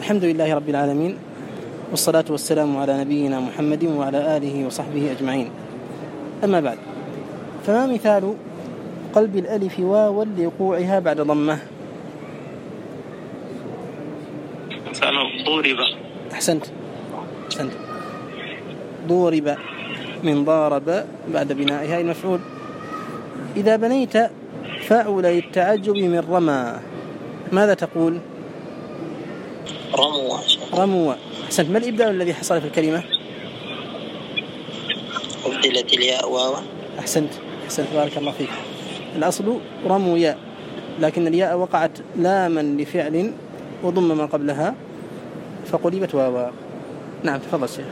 الحمد لله رب العالمين، والصلاة والسلام على نبينا محمد وعلى آله وصحبه أجمعين. أما بعد، فما مثال قلب الألف واوا لوقوعها بعد ضمه؟ ضورب. أحسنت. ضورب من ضارب بعد بنائها المفعول. إذا بنيت فاعل للتعجب من رمى ماذا تقول؟ رموا. أحسنت. ما الإبدال الذي حصل في الكلمة؟ أبدلت الياء واوا. أحسنت بارك الله فيك. الأصل رموا ياء، لكن الياء وقعت لاما لفعل وضم ما قبلها فقلبت واوا. نعم، تفضل شيخ.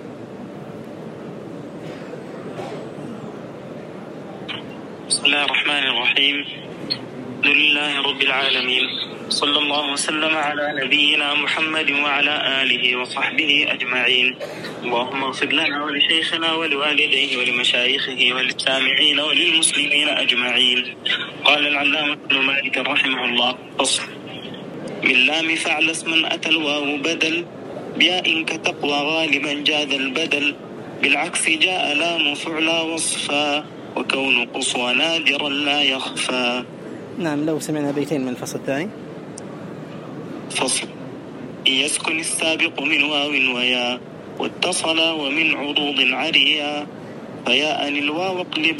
بسم الله الرحمن الرحيم. الحمد لله رب العالمين، صلى الله وسلم على نبينا محمد وعلى آله وصحبه أجمعين. اللهم اغفر لنا ولشيخنا ولوالديه ولمشايخه وللسامعين وللمسلمين أجمعين. قال العلامة ابن مالك رحمه الله: فصل: من لام فعل اسما أتى الواو بدل، بياء كتقوى غالبا جاذ البدل، بالعكس جاء لام فعلا وصفا، وكون قصوى نادرا لا يخفى. نعم، لو سمعنا بيتين من الفصل الثاني. فصل: يسكن السابق من واو ويا، واتصل ومن عروض عريا، فياء الواو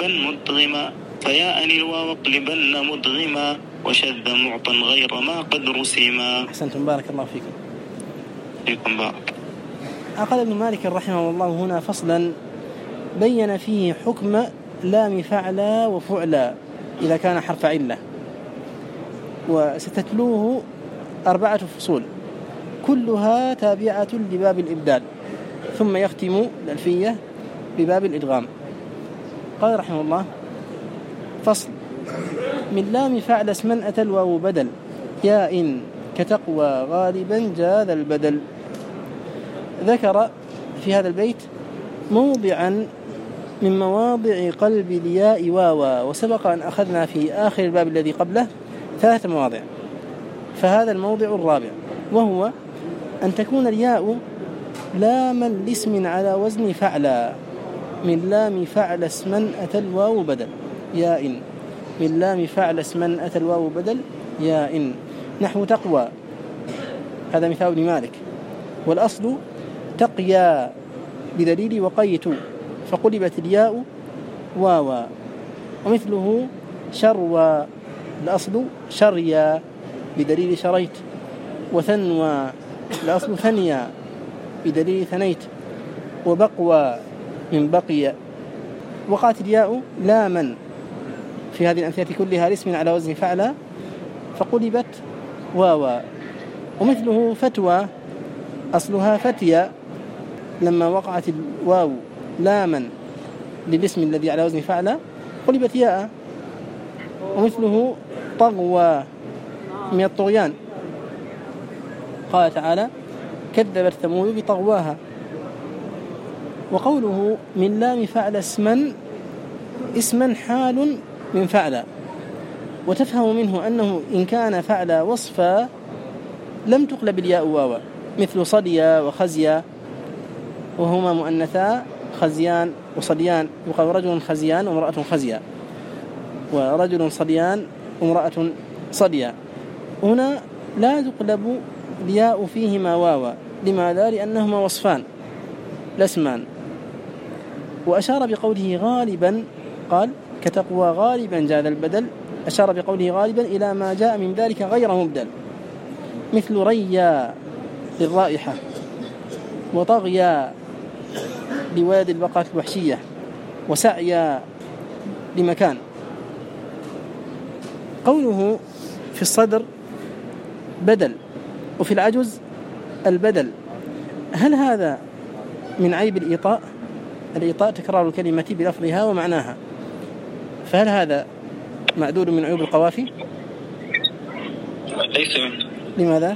اقلبن مدغما، وشذ معطا غير ما قد رسما. أحسنتم، بارك الله فيكم. فيكم بارك. قال ابن مالك رحمه الله هنا فصلا بين فيه حكم لام فعلا وفعلا إذا كان حرف علة، وستتلوه 4 فصول كلها تابعة لباب الإبدال، ثم يختم الألفية بباب الإدغام. قال رحمه الله: فصل: من لام فعل اسما أتى الواو بدل، ياء كتقوى غالبا جاذ البدل. ذكر في هذا البيت موضعا من مواضع قلب الياء واوا، وسبق أن أخذنا في آخر الباب الذي قبله 3 مواضع، فهذا الموضع الرابع، وهو أن تكون الياء لاما لاسم على وزن فعلا. من لام فعل اسما أتى الواو بدل ياء، من لام فعل اسما أتى الواو بدل ياء، نحو تقوى، هذا مثال ابن مالك. والأصل تقيا بدليل وقيت، فقلبت الياء واوا. ومثله شروى، الأصل شريا بدليل شريت. وثنوى، الأصل ثنيا بدليل ثنيت. وبقوى من بقي. وقعت الياء لاما في هذه الأمثلة كلها لاسم على وزن فعلا فقلبت واوا. ومثله فتوى، أصلها فتيا، لما وقعت الواو لاما للاسم الذي على وزن فعلا قلبت ياء. ومثله طغوى من الطغيان، قال تعالى: كذبت ثمود بطغواها. وقوله من لام فعل اسما حال من فعل، وتفهم منه أنه إن كان فعل وصفا لم تقلب الياء واوا، مثل صديا وخزيا، وهما مؤنثا خزيان وصديان، يقال رجل خزيان وامرأة خزيا، ورجل صديان وامرأة صديا. هنا لا تقلب الياء فيهما واوا. لماذا؟ لأنهما وصفان لا اسمان. وأشار بقوله غالبا، قال: كتقوى غالبا جاذ البدل، أشار بقوله غالبا إلى ما جاء من ذلك غير مبدل، مثل ريا للرائحة، وطغيا لولد البقرة الوحشية، وسعيا لمكان. قوله في الصدر بدل، وفي العجز البدل، هل هذا من عيب الإيطاء؟ الإيطاء تكرار الكلمة بلفظها ومعناها، فهل هذا معدود من عيوب القوافي؟ ليس منه. لماذا؟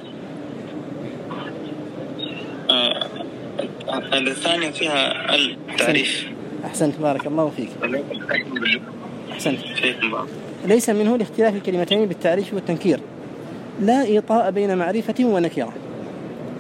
الثانية فيها التعريف. أحسنت، بارك الله فيك. أحسنت. فيكم. ليس منه لاختلاف الكلمتين بالتعريف والتنكير، لا إيطاء بين معرفة ونكرة.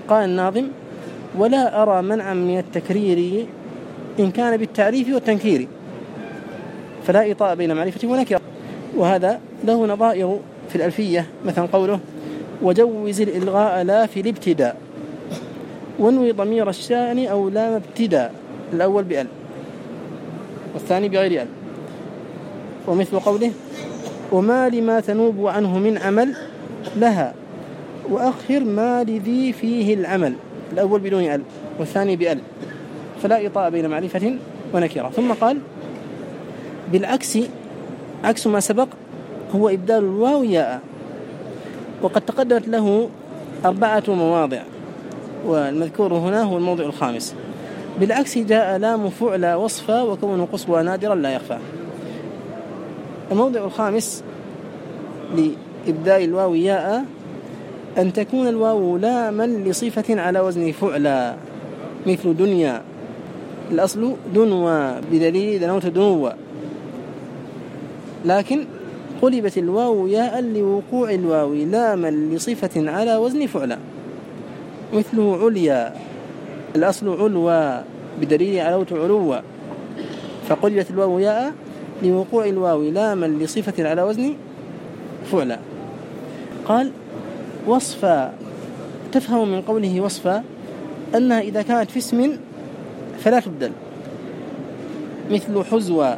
قال الناظم: ولا أرى منعا من التكرير إن كان بالتعريف والتنكير، فلا إطاء بين معرفة ونكرة. وهذا له نظائر في الألفية، مثلا قوله: وجوز الإلغاء لا في الابتداء، وانوي ضمير الشأن أو لام ابتداء، الأول بأل والثاني بغير أل. ومثل قوله: وما لما تنوب عنه من عمل لها، وأخر ما لذي فيه العمل، الأول بدون أل والثاني بأل، فلا إطاء بين معرفة ونكرة. ثم قال: بالعكس، عكس ما سبق هو إبدال الواو ياء، وقد تقدمت له 4 مواضع، والمذكور هنا هو الموضع الخامس. بالعكس جاء لام فعل وصفا، وكون قصوى نادرا لا يخفى. الموضع الخامس لإبدال الواو ياء أن تكون الواو لاما لصفة على وزن فعلا، مثل دنيا، الأصل دنوى بدليل دنوت دنوى، لكن قلبت الواو ياء لوقوع الواو لاما لصفة على وزن فعلا، مثله عليا، الأصل علوى بدليل علوت علوى، فقلبت الواو ياء لوقوع الواو لاما لصفة على وزن فعلا. قال: وصفا، تفهم من قوله وصفا أنها إذا كانت في اسم فلا تبدل، مثل حزوى،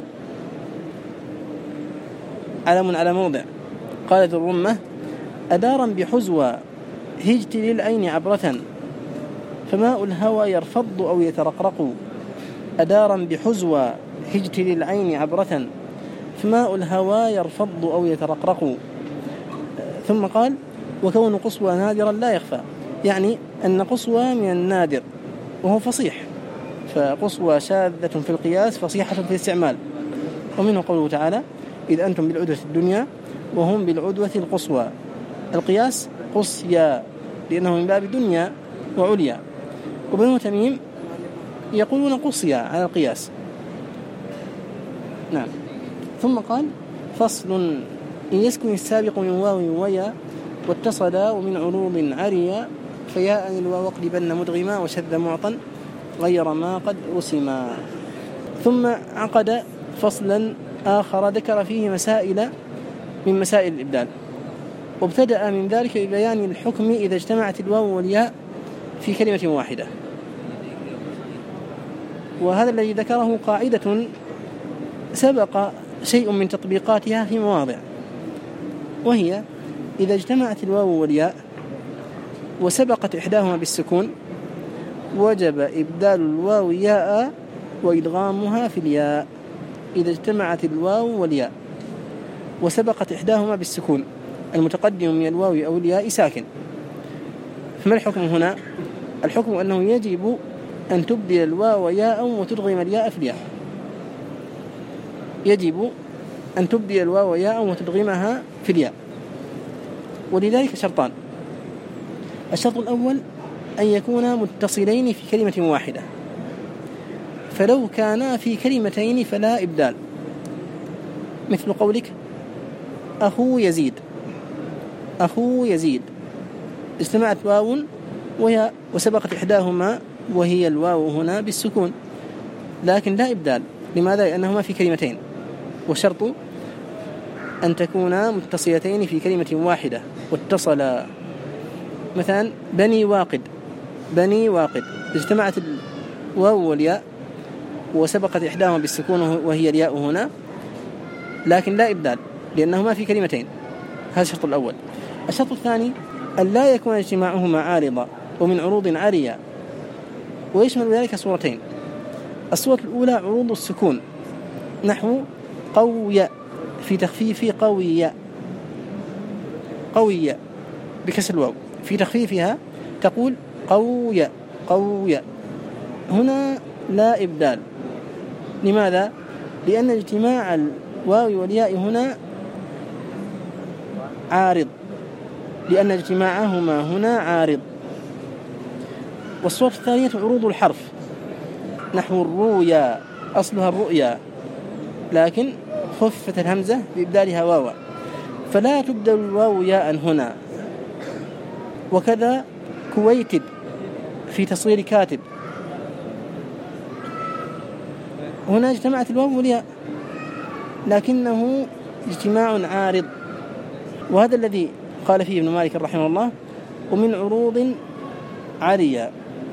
علم على موضع. قال ذو الرمة: أدارا بحزوى هجت للعين عبرة، فماء الهوى يرفض أو يترقرق. أدارا بحزوى هجت للعين عبرة، فماء الهوى يرفض أو يترقرق. ثم قال: وكون قصوى نادرا لا يخفى، يعني أن قصوى من النادر وهو فصيح، فقصوى شاذة في القياس فصيحة في الاستعمال. ومنه قوله تعالى: إذ أنتم بالعدوة الدنيا وهم بالعدوة القصوى. القياس قصيا لأنه من باب دنيا وعليا، وبنو تميم يقولون قصيا على القياس. نعم. ثم قال: فصل: إن يسكن السابق من واو ويا واتصلا ومن عروض عريا، فياء الواو اقلبن مدغما وشذ معطا غير ما قد رسما. ثم عقد فصلا آخر ذكر فيه مسائل من مسائل الإبدال، وابتدأ من ذلك ببيان الحكم إذا اجتمعت الواو والياء في كلمة واحدة. وهذا الذي ذكره قاعدة سبق شيء من تطبيقاتها في مواضع، وهي إذا اجتمعت الواو والياء وسبقت إحداهما بالسكون وجب إبدال الواو ياء وإدغامها في الياء. إذا اجتمعت الواو والياء وسبقت إحداهما بالسكون، المتقدم من الواو أو الياء ساكن، فما الحكم هنا؟ الحكم أنه يجب أن تبدل الواو ياء وتدغم الياء في الياء. يجب أن تبدل الواو ياء وتدغمها في الياء، ولذلك شرطان: الشرط الأول أن يكونا متصلين في كلمة واحدة، فلو كانا في كلمتين فلا إبدال، مثل قولك أخو يزيد، أخو يزيد، اجتمعت واو وياء وسبقت إحداهما وهي الواو هنا بالسكون، لكن لا إبدال. لماذا؟ لأنهما في كلمتين، والشرط أن تكونا متصلتين في كلمة واحدة واتصلا. مثلا بني واقد، بني واقد، اجتمعت الواو والياء وسبقت إحداهما بالسكون وهي الياء هنا، لكن لا إبدال لأنهما في كلمتين. هذا الشرط الأول. الشرط الثاني أن لا يكون اجتماعهما عارضا ومن عروض عارية، ويشمل ذلك صورتين: الصورة الأولى عروض السكون، نحو قوي في تخفيف قوي، قوي بكسر الواو، في تخفيفها تقول قوي قوي، هنا لا إبدال. لماذا؟ لأن اجتماع الواو والياء هنا عارض، لأن اجتماعهما هنا عارض. والصورة الثانية عروض الحرف، نحو الرؤيا، أصلها الرؤيا لكن خفت الهمزة بإبدالها واوا، فلا تبدل الواو ياء هنا. وكذا كويتب في تصوير كاتب. هنا اجتمعت الواو والياء لكنه اجتماع عارض، وهذا الذي قال فيه ابن مالك رحمه الله: ومن عروض عالية،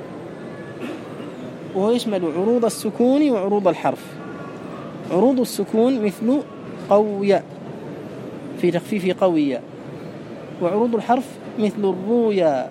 وهو يشمل عروض السكون وعروض الحرف. عروض السكون مثل قوية في تخفيف قوية، وعروض الحرف مثل الرؤيا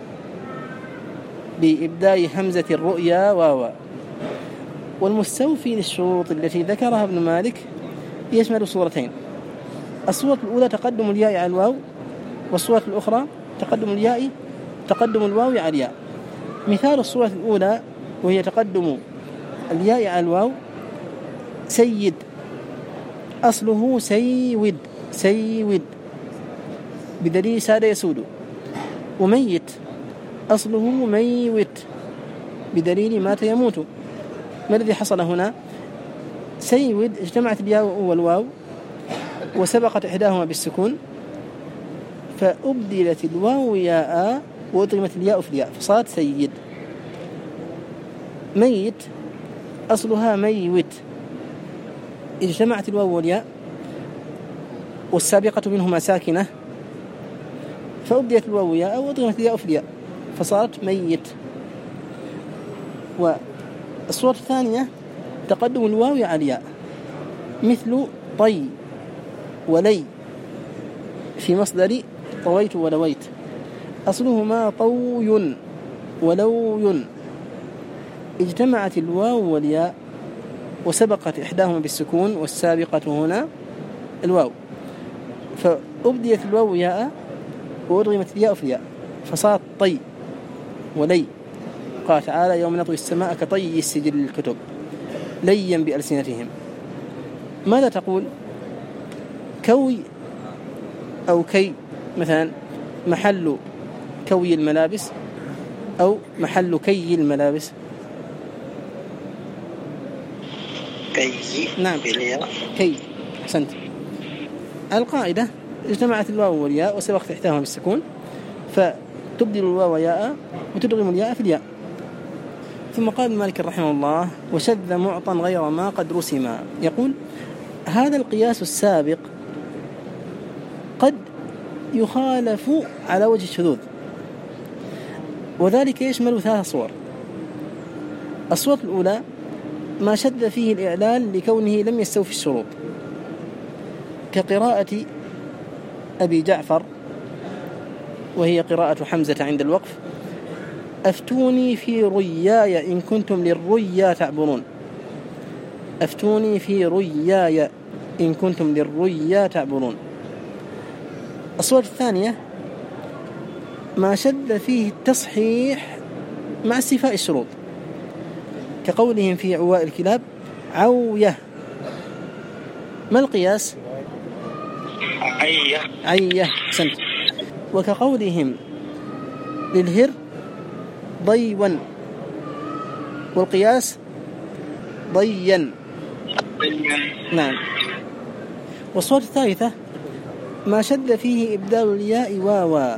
بإبداء همزة الرؤيا واوا. والمستوفي للشروط التي ذكرها ابن مالك يشمل صورتين: الصورة الأولى تقدم الياء على الواو، والصورة الأخرى تقدم الواو على الياء. مثال الصورة الأولى وهي تقدم الياء على الواو: سيد أصله سيود بدليل ساد يسود. وميت أصله ميوت بدليل مات يموت. ما الذي حصل هنا؟ سيود اجتمعت الياء والواو وسبقت إحداهما بالسكون، فأبدلت الواو ياء وأضغمت الياء في الياء فصارت سيد. ميت أصلها ميوت، اجتمعت الواو والياء والسابقة منهما ساكنة، فأبدلت الواو ياء وأضغمت الياء في الياء فصارت ميت. والصورة الثانية تقدم الواو على الياء مثل طي ولي في مصدر طويت ولويت، أصلهما طوي ولوي، اجتمعت الواو والياء وسبقت إحداهما بالسكون والسابقة هنا الواو، فأبديت الواو ياء وأضغمت الياء في الياء فصارت طي ولي. قال تعالى: يوم نطوي السماء كطي السجل للكتب ليا بألسنتهم. ماذا تقول؟ كوي أو كي مثلا محل كوي الملابس أو محل كي الملابس. كي. نعم كي. أحسنت. القاعدة اجتمعت الواو والياء وسبقت إحداهما بالسكون، فتبدل الواو ياء وتدغم الياء في الياء. ثم قال ابن مالك رحمه الله: وشذ معطى غير ما قد رسم. يقول: هذا القياس السابق قد يخالف على وجه الشذوذ، وذلك يشمل 3 صور. الصورة الأولى ما شذ فيه الإعلال لكونه لم يستوفي الشروط، كقراءة أبي جعفر وهي قراءة حمزة عند الوقف: أفتوني في رياي إن كنتم للريا تعبرون. أفتوني في رياي إن كنتم للريا تعبرون. الصورة الثانية ما شذ فيه التصحيح مع استيفاء الشروط، كقولهم في عواء الكلاب: عوية. ما القياس؟ عية. سنت. وكقولهم للهر: ضيوا، والقياس ضيا. نعم. والصورة الثالثة ما شذ فيه إبدال الياء واوا،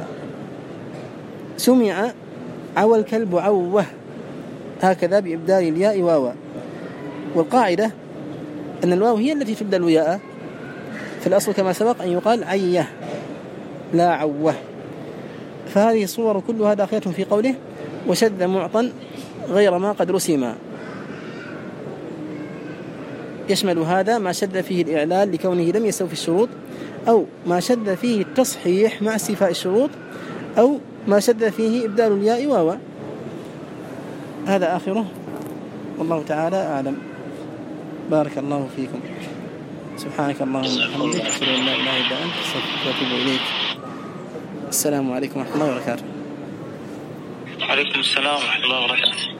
سمع عوى الكلب عوه، هكذا بإبدال الياء واوا. والقاعدة أن الواو هي التي تبدل ياء في الأصل، كما سبق أن يقال عيه لا عوه. فهذه الصور كلها داخلة في قوله: وشذ معطى غير ما قد رسم. يشمل هذا ما شذ فيه الإعلال لكونه لم يستوفي الشروط، أو ما شذ فيه التصحيح مع استيفاء الشروط، أو ما شذ فيه إبدال الياء واوا. هذا آخره، والله تعالى أعلم. بارك الله فيكم. سبحانك اللهم وبحمدك، أشهد أن لا إله إلا أنت، أستغفرك وأتوب إليك. السلام عليكم ورحمة الله وبركاته. وعليكم السلام ورحمة الله وبركاته.